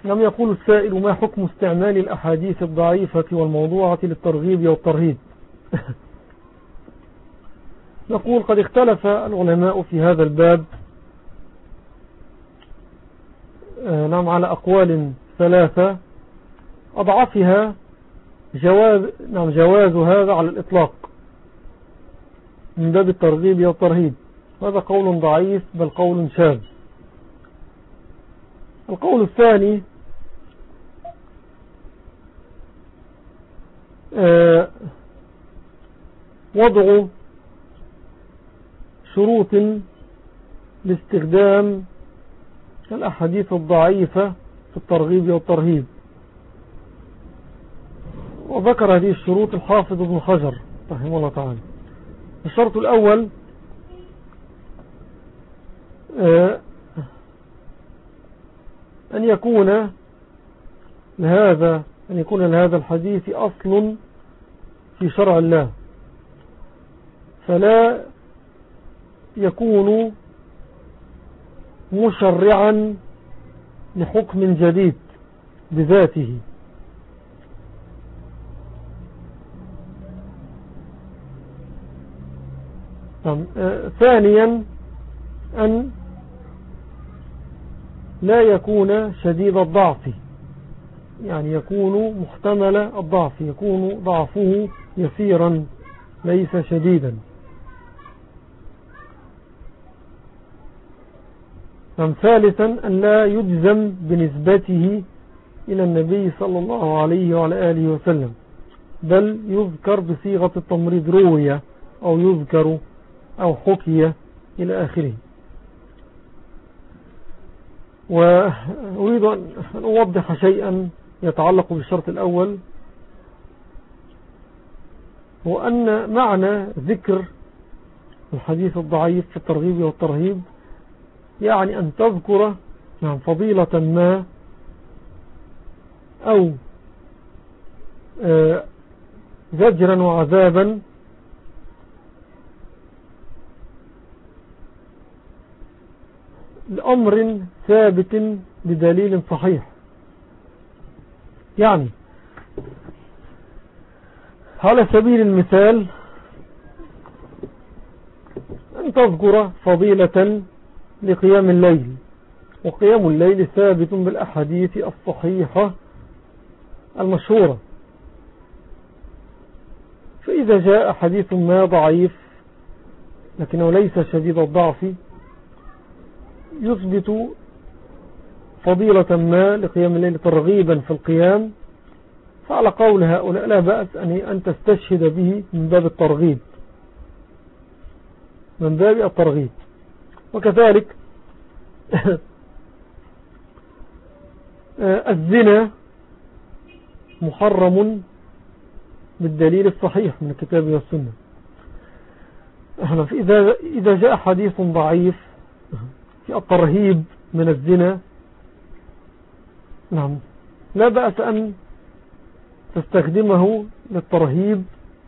لم يقول السائل: ما حكم استعمال الأحاديث الضعيفة والموضوعة للترغيب والترهيب؟ نقول: قد اختلف العلماء في هذا الباب نعم على أقوال ثلاثة، أضعفها جواز, نعم جواز هذا على الإطلاق من باب الترغيب والترهيب. هذا قول ضعيف بل قول شاذ. القول الثاني: آه وضع شروط لاستخدام الأحاديث الضعيفة في الترغيب والترهيب، وذكر هذه الشروط الحافظ ابن حجر رحمه الله تعالى. الشرط الأول: آه أن يكون لهذا أن يكون لهذا الحديث أصل في شرع الله، فلا يكون مشرعا لحكم جديد بذاته. آه ثانيا: أن لا يكون شديد الضعف، يعني يكون محتمل الضعف، يكون ضعفه يسيرا ليس شديدا. ثالثا: أن لا يجزم بنسبته إلى النبي صلى الله عليه وعلى آله وسلم، بل يذكر بصيغة التمريض روية أو يذكر أو حكي إلى آخره. وأريد أن أوضح شيئا يتعلق بالشرط الأول، هو أن معنى ذكر الحديث الضعيف في الترغيب والترهيب يعني أن تذكر نعم فضيلة ما أو زجرا وعذابا لأمر ثابت بدليل صحيح. يعني على سبيل المثال أن تذكر فضيلة لقيام الليل، وقيام الليل ثابت بالأحاديث الصحيحة المشهورة، فإذا جاء حديث ما ضعيف لكنه ليس شديد الضعف يثبت فضيلة ما لقيام الليل ترغيبا في القيام، فعلى قول هؤلاء لا بأس أن تستشهد به من باب الترغيب من باب الترغيب. وكذلك الزنا محرم بالدليل الصحيح من الكتاب والسنة. إذا جاء حديث ضعيف في الترهيب من الزنا نعم لا بأس أن تستخدمه للترهيب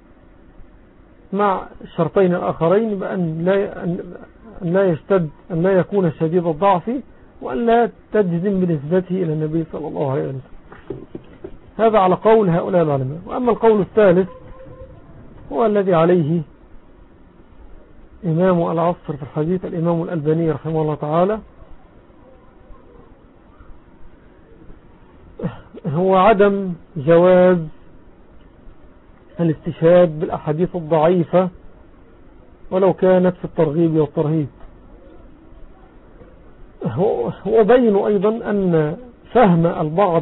مع الشرطين الآخرين، بأن لا, أن لا يشتد أن لا يكون شديد الضعف، وأن لا تجزم بنسبته إلى النبي صلى الله عليه وسلم. هذا على قول هؤلاء العلماء. وأما القول الثالث هو الذي عليه إمام العصر في الحديث الإمام الألباني رحمه الله تعالى، هو عدم جواز الاستشهاد بالأحاديث الضعيفة ولو كانت في الترغيب والترهيب. وبين أيضا أن فهم البعض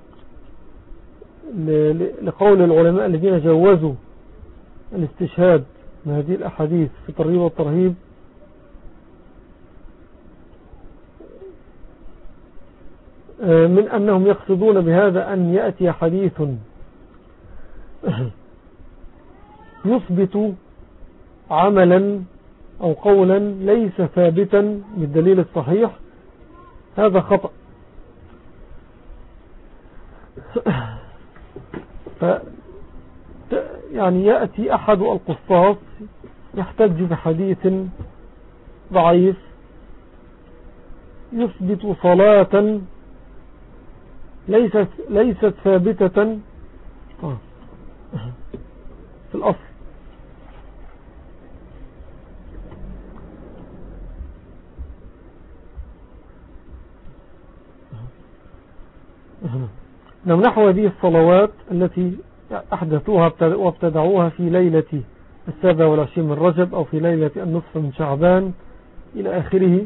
لقول العلماء الذين جوزوا الاستشهاد من هذه الأحاديث في الترغيب والترهيب من أنهم يقصدون بهذا أن يأتي حديث يثبت عملا أو قولا ليس ثابتا بالدليل الصحيح، هذا خطأ. ف يعني يأتي أحد القصاص يحتج بحديث ضعيف يثبت صلاة ليست, ليست ثابتة في الأصل. نعم، نحو هذه الصلوات التي أحدثوها وابتدعوها في ليلة السابع والعشرين من رجب أو في ليلة النصف من شعبان إلى آخره،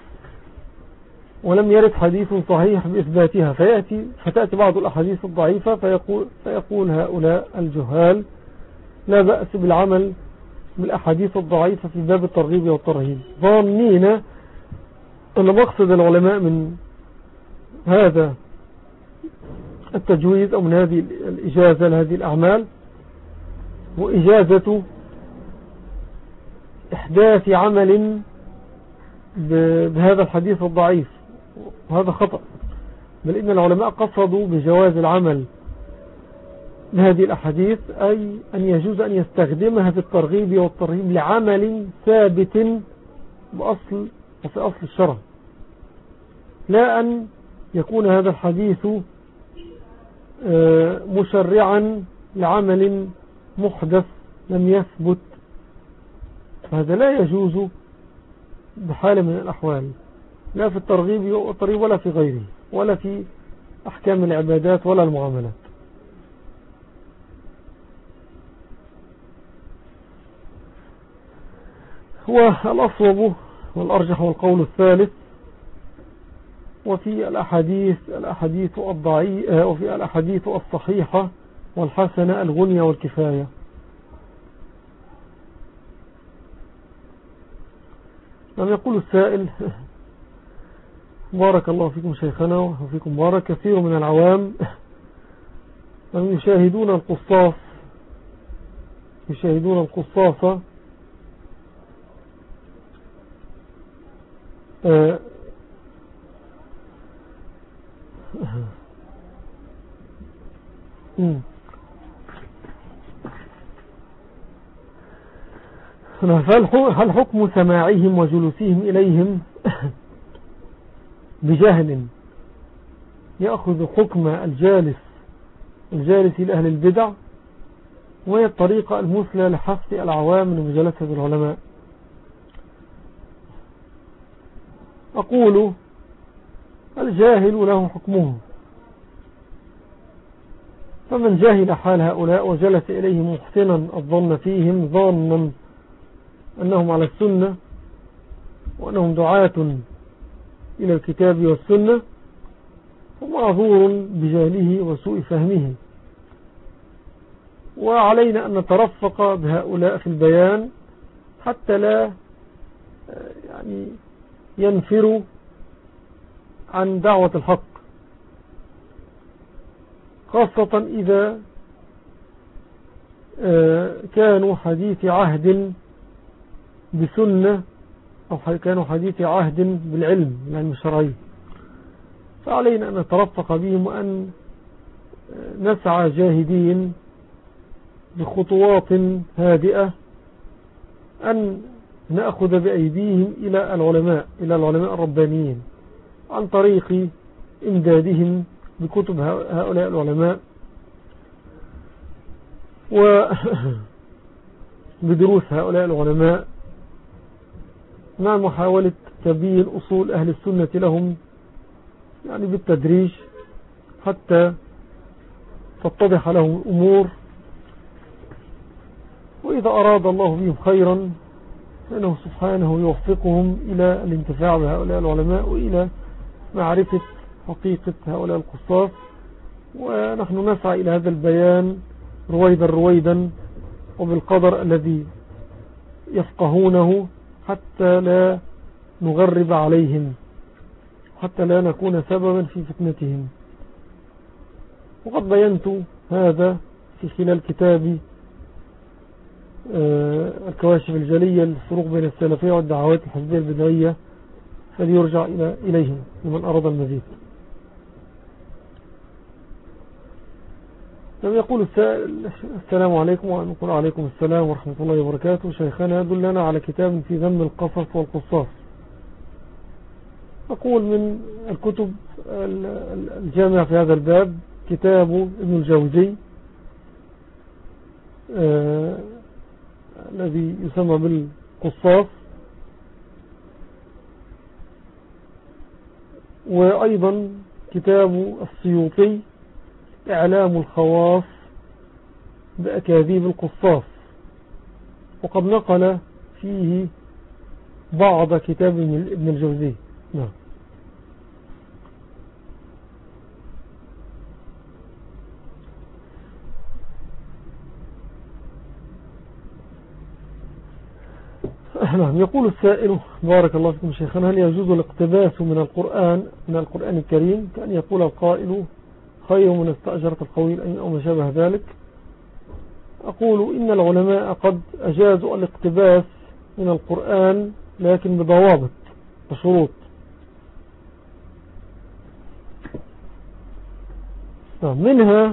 ولم يرد حديث صحيح بإثباتها، فيأتي فتأتي بعض الأحاديث الضعيفة فيقول, فيقول هؤلاء الجهال لا بأس بالعمل بالأحاديث الضعيفة في باب الترغيب والترهيب، ظانين أن مقصد العلماء من هذا التجويز أو من هذه الإجازة لهذه الأعمال وإجازة إحداث عمل بهذا الحديث الضعيف، وهذا خطأ، بل إن العلماء قصدوا بجواز العمل بهذه الأحاديث أي أن يجوز أن يستخدمها في الترغيب والترهيب لعمل ثابت بأصل وفي أصل الشرع، لا أن يكون هذا الحديث مشرعا لعمل محدث لم يثبت، فهذا لا يجوز بحال من الأحوال، لا في الترغيب والترهيب ولا في غيره ولا في أحكام العبادات ولا المعاملات. هو الأصوب والأرجح والقول الثالث. وفي الأحاديث الأحاديث الضعيفة وفي الأحاديث الصحيحة والحسنة الغنية والكفاية. لم يقول السائل بارك الله فيكم شيخنا وفيكم بارك، كثير من العوام يشاهدون القصاص يشاهدون القصاص آه هل حكم سماعهم وجلوسهم إليهم بجهل يأخذ حكم الجالس الجالس لأهل البدع، وهي الطريقة المثلى لحث العوام من مجالسة العلماء؟ أقول الجاهل له حكمه، فمن جاهل حال هؤلاء وجلس إليهم محسنا الظن فيهم ظانا أنهم على السنة وأنهم دعاة إلى الكتاب والسنة، ومعذور بجهله وسوء فهمه، وعلينا أن نترفق بهؤلاء في البيان حتى لا يعني ينفروا عن دعوة الحق، خاصة إذا كانوا حديث عهد بسنة أو كانوا حديث عهد بالعلم العلم الشرعي، فعلينا أن نترفق بهم وأن نسعى جاهدين بخطوات هادئة أن نأخذ بأيديهم إلى العلماء إلى العلماء الربانيين عن طريق إمدادهم بكتب هؤلاء العلماء وبدروس هؤلاء العلماء، مع محاولة تبيين أصول أهل السنة لهم يعني بالتدريج حتى تتضح لهم الأمور، وإذا أراد الله بهم خيرا فإنه سبحانه يوفقهم إلى الانتفاع بهؤلاء العلماء وإلى معرفة حقيقة هؤلاء القصاص، ونحن نسعى إلى هذا البيان رويدا رويدا وبالقدر الذي يفقهونه حتى لا نغرب عليهم، حتى لا نكون سببا في فتنتهم. وقد بينت هذا في خلال كتابي الكواشف الجلية للفروق بين السلفية والدعوات الحزبية البدعية، فليرجع إليهم لمن أراد المزيد. لم يقول السلام عليكم، ونقول عليكم السلام ورحمة الله وبركاته. شيخنا دلنا على كتاب في ذم القصص والقصاص. أقول من الكتب الجامعة في هذا الباب كتاب ابن الجوزي آه الذي يسمى بالقصاص، وأيضا كتاب السيوطي إعلام الخواص بأكاذيب القصاص، وقد نقل فيه بعض كتاب ابن الجوزي. نعم. نعم. يقول السائل بارك الله فيكم شيخنا: هل يجوز الاقتباس من القرآن من القرآن الكريم كأن يقول القائل خير من استأجرة القويل أو ما شابه ذلك؟ أقول إن العلماء قد أجازوا الاقتباس من القرآن لكن بضوابط وشروط. منها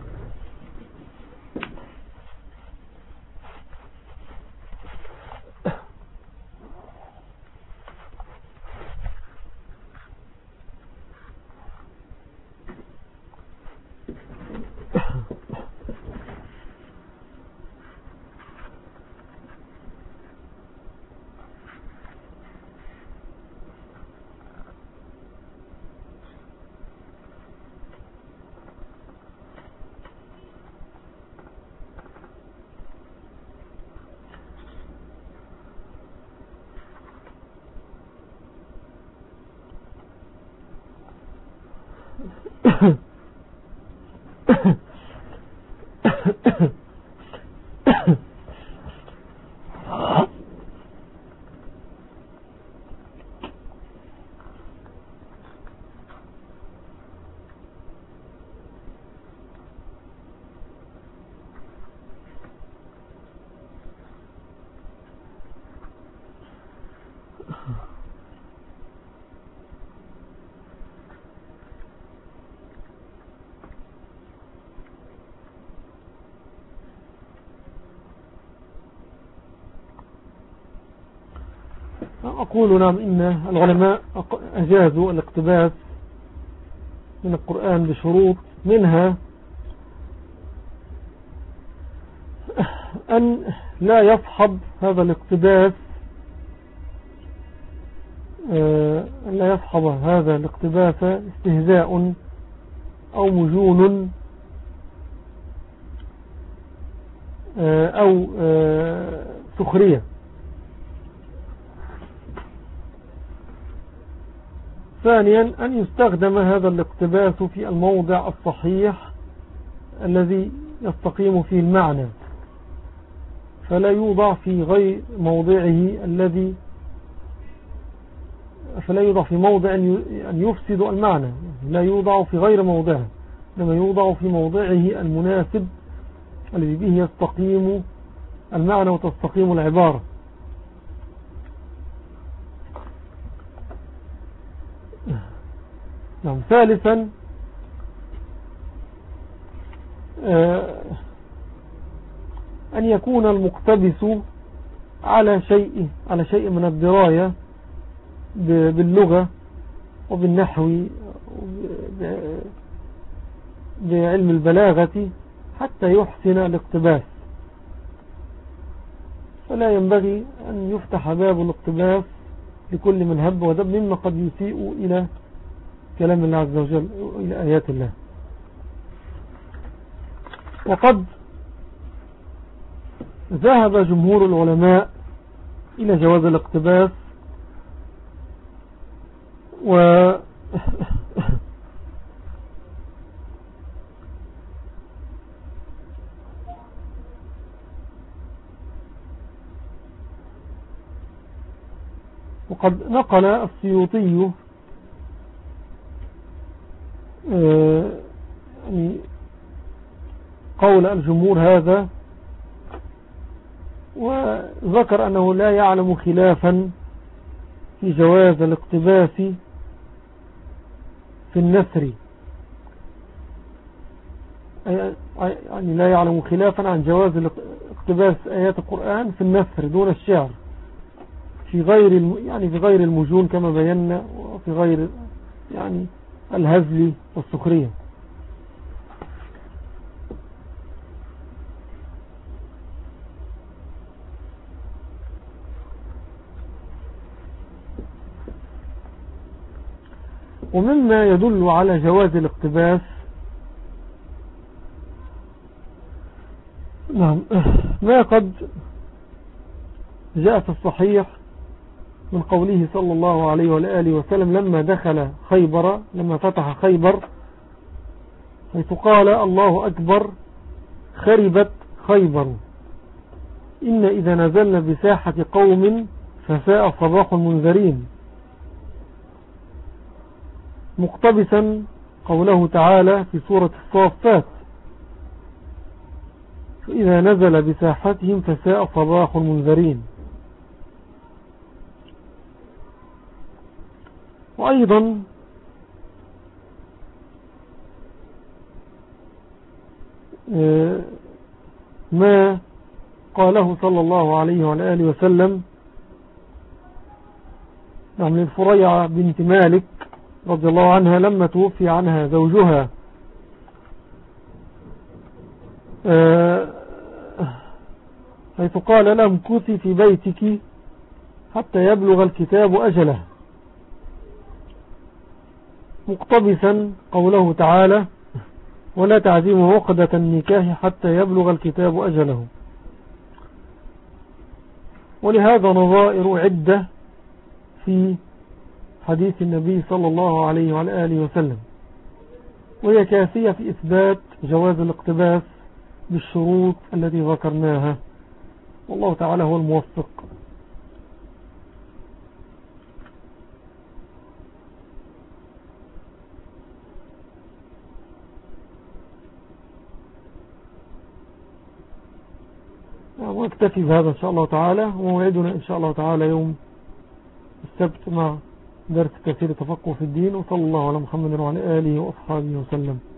أقول نعم إن العلماء أجازوا الاقتباس من القرآن بشروط، منها أن لا يصحب هذا الاقتباس أن لا يصحب هذا الاقتباس استهزاء أو مجون أو سخرية. ثانيا أن يستخدم هذا الاقتباس في الموضع الصحيح الذي يستقيم فيه المعنى، فلا يوضع في غير موضعه الذي فلا يوضع في موضع أن يفسد المعنى، لا يوضع في غير موضعه، لما يوضع في موضعه المناسب الذي به يستقيم المعنى وتستقيم العبارة. نعم. ثالثا أن يكون المقتبس على شيء على شيء من الدراية باللغة وبالنحو بعلم البلاغة حتى يحسن الاقتباس، فلا ينبغي أن يفتح باب الاقتباس لكل من هب ودب مما قد يسيء إلى كلام الله عز وجل إلى آيات الله. وقد ذهب جمهور العلماء إلى جواز الاقتباس، و وقد نقل السيوطي يعني قول الجمهور هذا، وذكر أنه لا يعلم خلافا في جواز الاقتباس في النثر، يعني لا يعلم خلافا عن جواز اقتباس آيات القرآن في النثر دون الشعر، في غير يعني في غير المجون كما بينا وفي غير يعني الهزل والسخرية. ومما يدل على جواز الاقتباس نعم ما قد جاء في الصحيح من قوله صلى الله عليه وآله وسلم لما دخل خيبر لما فتح خيبر حيث قال الله أكبر خربت خيبر إن إذا نزلنا بساحة قوم فساء صباح المنذرين، مقتبسا قوله تعالى في سورة الصافات فإذا نزل بساحتهم فساء صباح المنذرين. وأيضا ما قاله صلى الله عليه وآله وسلم عن الفريعة بنت مالك رضي الله عنها لما توفي عنها زوجها حيث قال لها امكثي في بيتك حتى يبلغ الكتاب أجله، مقتبسا قوله تعالى ولا تعزموا عقدة النكاح حتى يبلغ الكتاب أجله. ولهذا نظائر عدة في حديث النبي صلى الله عليه وعلى آله وسلم، وهي كافية في إثبات جواز الاقتباس بالشروط التي ذكرناها، والله تعالى هو الموفق. ونكتفي بهذا إن شاء الله تعالى، وموعدنا إن شاء الله تعالى يوم السبت مع درس تفسير التفقه في الدين. وصلى الله على محمد وعلى آله وأصحابه وسلم.